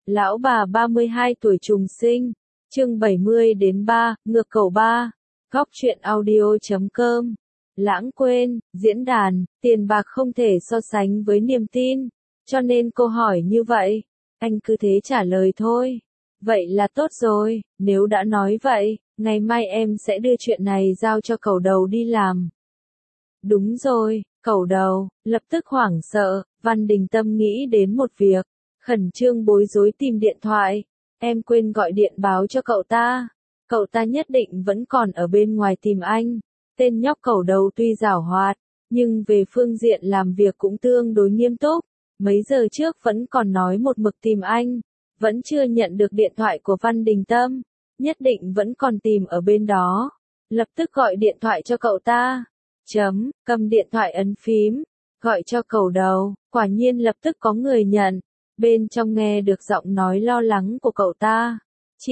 Lão bà 32 tuổi trùng sinh. Chương 70 đến 3, ngược cầu 3. Góc truyện audio.com. Lãng quên, diễn đàn, tiền bạc không thể so sánh với niềm tin, cho nên cô hỏi như vậy, anh cứ thế trả lời thôi. Vậy là tốt rồi, nếu đã nói vậy, ngày mai em sẽ đưa chuyện này giao cho cẩu đầu đi làm. Đúng rồi, cẩu đầu, lập tức hoảng sợ, Văn Đình Tâm nghĩ đến một việc, khẩn trương bối rối tìm điện thoại. Em quên gọi điện báo cho cậu ta nhất định vẫn còn ở bên ngoài tìm anh. Tên nhóc cẩu đầu tuy giảo hoạt, nhưng về phương diện làm việc cũng tương đối nghiêm túc. Mấy giờ trước vẫn còn nói một mực tìm anh, vẫn chưa nhận được điện thoại của Văn Đình Tâm, nhất định vẫn còn tìm ở bên đó. Lập tức gọi điện thoại cho cậu ta. Cầm điện thoại ấn phím, gọi cho cẩu đầu, quả nhiên lập tức có người nhận. Bên trong nghe được giọng nói lo lắng của cậu ta. Chị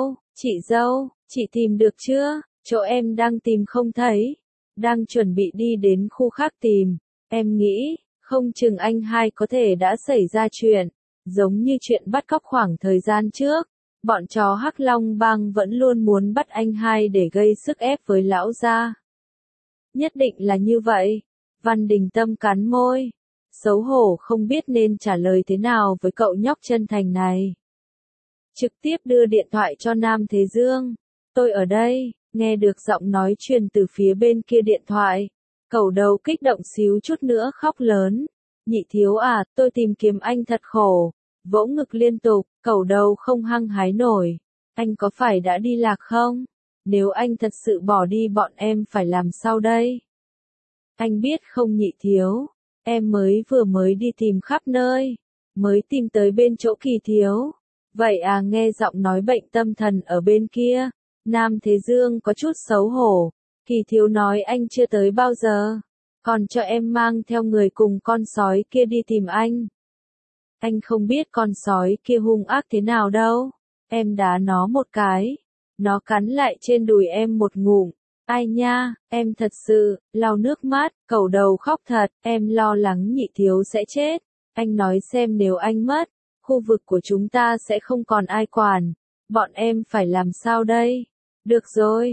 dâu, chị tìm được chưa? Chỗ em đang tìm không thấy. Đang chuẩn bị đi đến khu khác tìm. Em nghĩ, không chừng anh hai có thể đã xảy ra chuyện. Giống như chuyện bắt cóc khoảng thời gian trước. Bọn chó Hắc Long Bang vẫn luôn muốn bắt anh hai để gây sức ép với lão gia. Nhất định là như vậy. Văn Đình Tâm cắn môi. Xấu hổ không biết nên trả lời thế nào với cậu nhóc chân thành này. Trực tiếp đưa điện thoại cho Nam Thế Dương. Tôi ở đây, nghe được giọng nói truyền từ phía bên kia điện thoại. Cẩu đầu kích động xíu chút nữa khóc lớn. Nhị thiếu à, tôi tìm kiếm anh thật khổ. Vỗ ngực liên tục, cẩu đầu không hăng hái nổi. Anh có phải đã đi lạc không? Nếu anh thật sự bỏ đi bọn em phải làm sao đây? Anh biết không nhị thiếu, em vừa mới đi tìm khắp nơi, mới tìm tới bên chỗ Kỳ thiếu. Vậy à, nghe giọng nói bệnh tâm thần ở bên kia, Nam Thế Dương có chút xấu hổ. Kỳ thiếu nói anh chưa tới bao giờ, còn cho em mang theo người cùng con sói kia đi tìm anh. Anh không biết con sói kia hung ác thế nào đâu, em đá nó một cái, nó cắn lại trên đùi em một ngụm. Ai nha, em thật sự, lau nước mắt, cẩu đầu khóc thật, em lo lắng nhị thiếu sẽ chết. Anh nói xem nếu anh mất, khu vực của chúng ta sẽ không còn ai quản. Bọn em phải làm sao đây? Được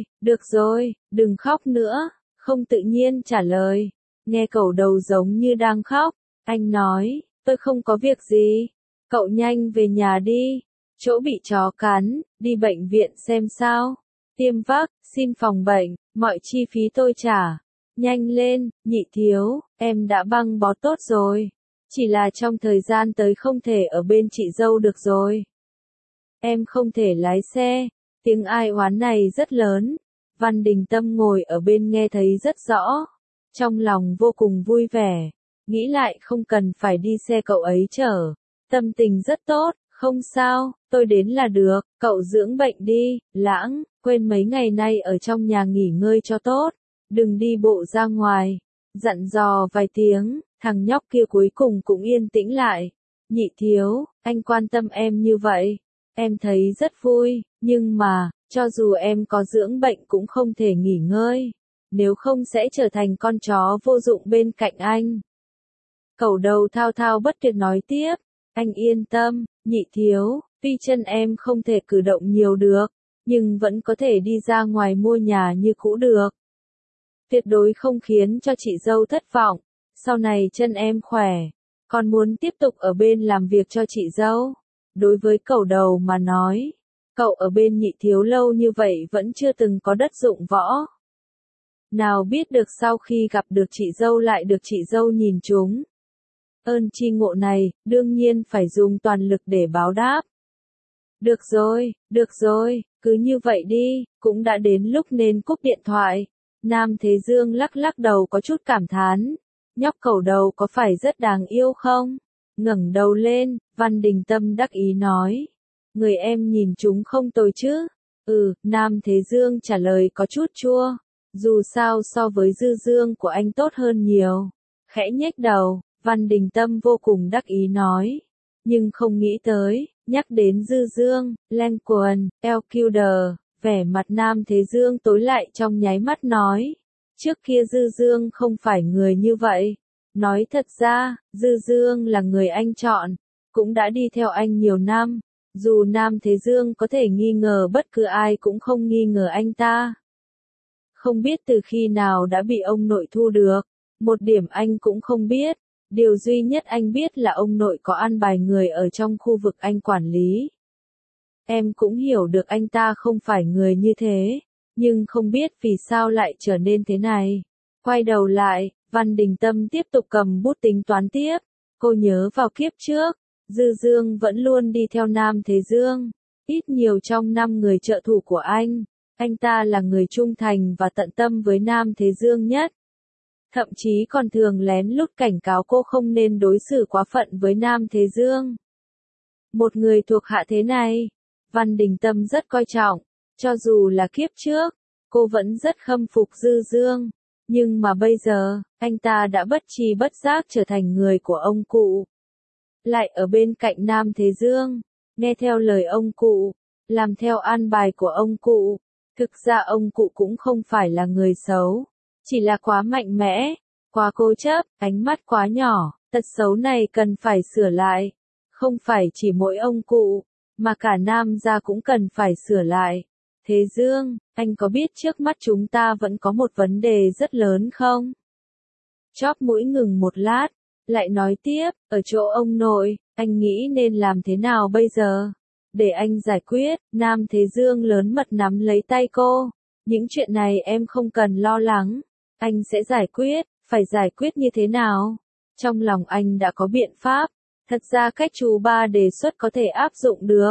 rồi, đừng khóc nữa, không tự nhiên trả lời. Nghe cẩu đầu giống như đang khóc, anh nói, tôi không có việc gì. Cậu nhanh về nhà đi, chỗ bị chó cắn, đi bệnh viện xem sao. Tiêm vắc, xin phòng bệnh, mọi chi phí tôi trả. Nhanh lên, nhị thiếu, em đã băng bó tốt rồi. Chỉ là trong thời gian tới không thể ở bên chị dâu được rồi. Em không thể lái xe. Tiếng ai oán này rất lớn. Văn Đình Tâm ngồi ở bên nghe thấy rất rõ. Trong lòng vô cùng vui vẻ. Nghĩ lại không cần phải đi xe cậu ấy chở. Tâm tình rất tốt, không sao, tôi đến là được, cậu dưỡng bệnh đi, Lãng, quên mấy ngày nay ở trong nhà nghỉ ngơi cho tốt, đừng đi bộ ra ngoài. Dặn dò vài tiếng, thằng nhóc kia cuối cùng cũng yên tĩnh lại. Nhị thiếu, anh quan tâm em như vậy, em thấy rất vui, nhưng mà, cho dù em có dưỡng bệnh cũng không thể nghỉ ngơi, nếu không sẽ trở thành con chó vô dụng bên cạnh anh. Cẩu đầu thao thao bất tuyệt nói tiếp, anh yên tâm, nhị thiếu, tuy chân em không thể cử động nhiều được, nhưng vẫn có thể đi ra ngoài mua nhà như cũ được. Tuyệt đối không khiến cho chị dâu thất vọng, sau này chân em khỏe, còn muốn tiếp tục ở bên làm việc cho chị dâu. Đối với cẩu đầu mà nói, cậu ở bên nhị thiếu lâu như vậy vẫn chưa từng có đất dụng võ. Nào biết được sau khi gặp được chị dâu lại được chị dâu nhìn trúng. Ơn tri ngộ này, đương nhiên phải dùng toàn lực để báo đáp. Được rồi, cứ như vậy đi, cũng đã đến lúc nên cúp điện thoại. Nam Thế Dương lắc lắc đầu có chút cảm thán. Nhóc cẩu đầu có phải rất đáng yêu không? Ngẩng đầu lên, Văn Đình Tâm đắc ý nói. Người em nhìn chúng không tồi chứ? Nam Thế Dương trả lời có chút chua. Dù sao so với Dư Dương của anh tốt hơn nhiều. Khẽ nhếch đầu. Văn Đình Tâm vô cùng đắc ý nói. Nhưng không nghĩ tới, nhắc đến Dư Dương, Len Quần, LQD, vẻ mặt Nam Thế Dương tối lại trong nháy mắt nói. Trước kia Dư Dương không phải người như vậy. Nói thật ra, Dư Dương là người anh chọn, cũng đã đi theo anh nhiều năm, Dù Nam Thế Dương có thể nghi ngờ bất cứ ai cũng không nghi ngờ anh ta. Không biết từ khi nào đã bị ông nội thu được, một điểm anh cũng không biết. Điều duy nhất anh biết là ông nội có an bài người ở trong khu vực anh quản lý. Em cũng hiểu được anh ta không phải người như thế, nhưng không biết vì sao lại trở nên thế này. Quay đầu lại, Văn Đình Tâm tiếp tục cầm bút tính toán tiếp. Cô nhớ vào kiếp trước, Dư Dương vẫn luôn đi theo Nam Thế Dương. Ít nhiều trong 5 người trợ thủ của anh ta là người trung thành và tận tâm với Nam Thế Dương nhất. Thậm chí còn thường lén lút cảnh cáo cô không nên đối xử quá phận với Nam Thế Dương. Một người thuộc hạ thế này, Văn Đình Tâm rất coi trọng, cho dù là kiếp trước, cô vẫn rất khâm phục Dư Dương. Nhưng mà bây giờ, anh ta đã bất tri bất giác trở thành người của ông cụ. Lại ở bên cạnh Nam Thế Dương, nghe theo lời ông cụ, làm theo an bài của ông cụ. Thực ra ông cụ cũng không phải là người xấu, chỉ là quá mạnh mẽ, quá cố chấp, ánh mắt quá nhỏ, tật xấu này cần phải sửa lại. Không phải chỉ mỗi ông cụ, mà cả Nam gia cũng cần phải sửa lại. Thế Dương, anh có biết trước mắt chúng ta vẫn có một vấn đề rất lớn không? Chóp mũi ngừng một lát, lại nói tiếp, ở chỗ ông nội, anh nghĩ nên làm thế nào bây giờ? Để anh giải quyết. Nam Thế Dương lớn mật nắm lấy tay cô. Những chuyện này em không cần lo lắng. Anh sẽ giải quyết. Phải giải quyết như thế nào? Trong lòng anh đã có biện pháp. Thật ra cách chú ba đề xuất có thể áp dụng được.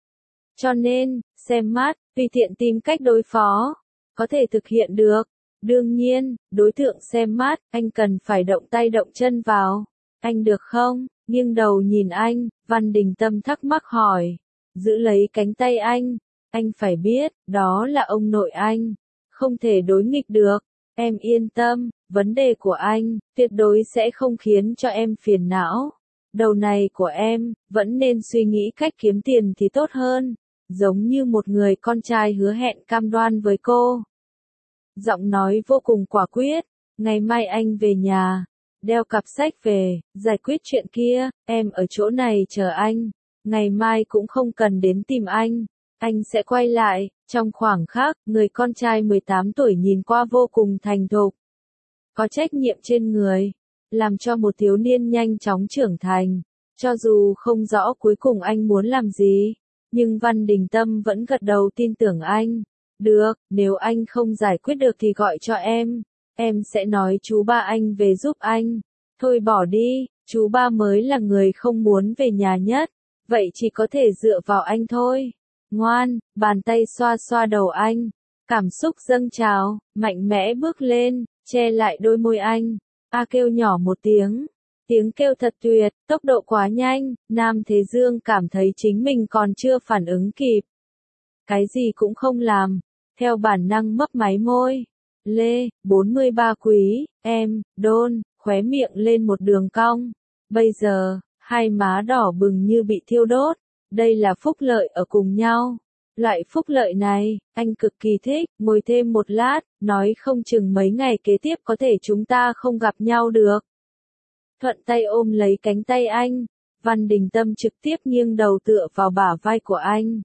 Cho nên, xem mắt, tùy tiện tìm cách đối phó. Có thể thực hiện được. Đương nhiên, đối tượng xem mắt, anh cần phải động tay động chân vào. Anh được không? Nghiêng đầu nhìn anh, Văn Đình Tâm thắc mắc hỏi. Giữ lấy cánh tay anh phải biết, đó là ông nội anh. Không thể đối nghịch được. Em yên tâm, vấn đề của anh, tuyệt đối sẽ không khiến cho em phiền não. Đầu này của em, vẫn nên suy nghĩ cách kiếm tiền thì tốt hơn. Giống như một người con trai hứa hẹn cam đoan với cô. Giọng nói vô cùng quả quyết, ngày mai anh về nhà, đeo cặp sách về, giải quyết chuyện kia, em ở chỗ này chờ anh. Ngày mai cũng không cần đến tìm anh sẽ quay lại. Trong khoảng khắc, người con trai 18 tuổi nhìn qua vô cùng thành thục. Có trách nhiệm trên người, làm cho một thiếu niên nhanh chóng trưởng thành. Cho dù không rõ cuối cùng anh muốn làm gì, nhưng Văn Đình Tâm vẫn gật đầu tin tưởng anh. Được, nếu anh không giải quyết được thì gọi cho em sẽ nói chú ba anh về giúp anh. Thôi bỏ đi, chú ba mới là người không muốn về nhà nhất. Vậy chỉ có thể dựa vào anh thôi. Ngoan, bàn tay xoa xoa đầu anh. Cảm xúc dâng trào, mạnh mẽ bước lên, che lại đôi môi anh. A kêu nhỏ một tiếng. Tiếng kêu thật tuyệt, tốc độ quá nhanh, Nam Thế Dương cảm thấy chính mình còn chưa phản ứng kịp. Cái gì cũng không làm, theo bản năng mấp máy môi. Lê, 43 quý, em, đôn, khóe miệng lên một đường cong. Bây giờ, hai má đỏ bừng như bị thiêu đốt. Đây là phúc lợi ở cùng nhau. Loại phúc lợi này, anh cực kỳ thích. Ngồi thêm một lát, nói không chừng mấy ngày kế tiếp có thể chúng ta không gặp nhau được. Thuận tay ôm lấy cánh tay anh. Văn Đình Tâm trực tiếp nghiêng đầu tựa vào bả vai của anh.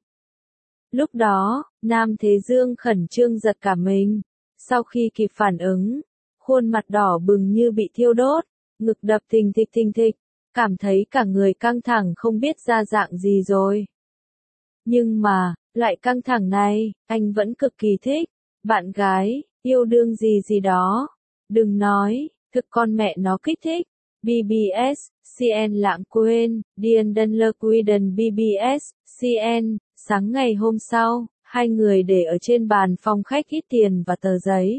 Lúc đó, Nam Thế Dương khẩn trương giật cả mình. Sau khi kịp phản ứng, khuôn mặt đỏ bừng như bị thiêu đốt, ngực đập thình thịch, cảm thấy cả người căng thẳng không biết ra dạng gì rồi. Nhưng mà, loại căng thẳng này, anh vẫn cực kỳ thích. Bạn gái, yêu đương gì gì đó. Đừng nói, thực con mẹ nó kích thích. BBS, CN lãng quên, Dien Den Le Quiden BBS, CN. Sáng ngày hôm sau, hai người để ở trên bàn phòng khách ít tiền và tờ giấy.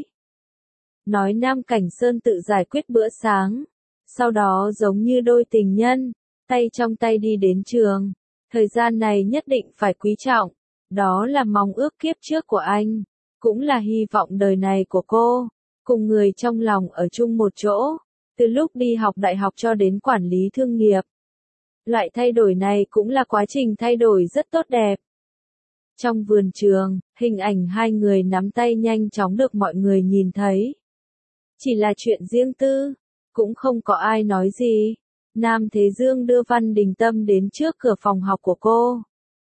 Nói Nam Cảnh Sơn tự giải quyết bữa sáng. Sau đó giống như đôi tình nhân, tay trong tay đi đến trường. Thời gian này nhất định phải quý trọng. Đó là mong ước kiếp trước của anh. Cũng là hy vọng đời này của cô. Cùng người trong lòng ở chung một chỗ. Từ lúc đi học đại học cho đến quản lý thương nghiệp. Loại thay đổi này cũng là quá trình thay đổi rất tốt đẹp. Trong vườn trường, hình ảnh hai người nắm tay nhanh chóng được mọi người nhìn thấy. Chỉ là chuyện riêng tư, cũng không có ai nói gì. Nam Thế Dương đưa Văn Đình Tâm đến trước cửa phòng học của cô.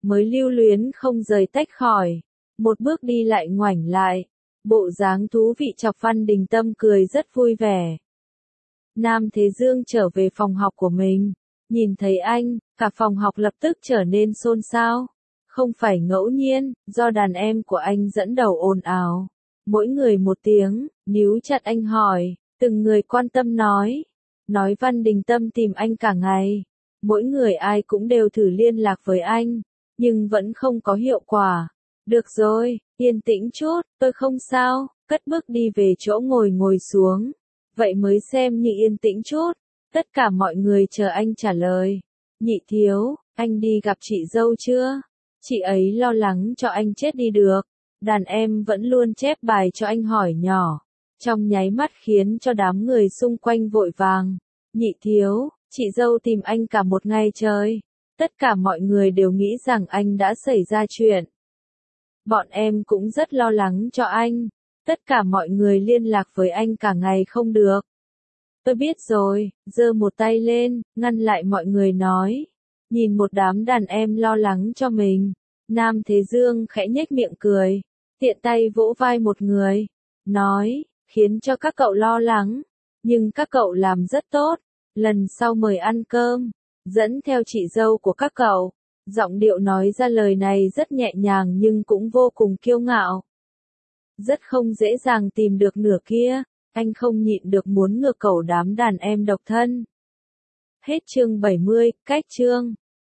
mới lưu luyến không rời tách khỏi. Một bước đi lại ngoảnh lại. Bộ dáng thú vị chọc Văn Đình Tâm cười rất vui vẻ. Nam Thế Dương trở về phòng học của mình. Nhìn thấy anh, cả phòng học lập tức trở nên xôn xao. Không phải ngẫu nhiên, do đàn em của anh dẫn đầu ồn ào. Mỗi người một tiếng, níu chặt anh hỏi, từng người quan tâm nói. Nói Văn Đình Tâm tìm anh cả ngày. Mỗi người ai cũng đều thử liên lạc với anh, nhưng vẫn không có hiệu quả. Được rồi, yên tĩnh chút, tôi không sao, cất bước đi về chỗ ngồi xuống. Vậy mới xem như yên tĩnh chút. Tất cả mọi người chờ anh trả lời. Nhị thiếu, anh đi gặp chị dâu chưa? Chị ấy lo lắng cho anh chết đi được. Đàn em vẫn luôn chép bài cho anh hỏi nhỏ. Trong nháy mắt khiến cho đám người xung quanh vội vàng. Nhị thiếu, chị dâu tìm anh cả một ngày trời. Tất cả mọi người đều nghĩ rằng anh đã xảy ra chuyện. Bọn em cũng rất lo lắng cho anh. Tất cả mọi người liên lạc với anh cả ngày không được. Tôi biết rồi, giơ một tay lên, ngăn lại mọi người nói. Nhìn một đám đàn em lo lắng cho mình. Nam Thế Dương khẽ nhếch miệng cười. Tiện tay vỗ vai một người. Nói, khiến cho các cậu lo lắng. Nhưng các cậu làm rất tốt. Lần sau mời ăn cơm. Dẫn theo chị dâu của các cậu. Giọng điệu nói ra lời này rất nhẹ nhàng nhưng cũng vô cùng kiêu ngạo. Rất không dễ dàng tìm được nửa kia. Anh không nhịn được muốn ngược cầu đám đàn em độc thân. Hết chương 70, cách chương.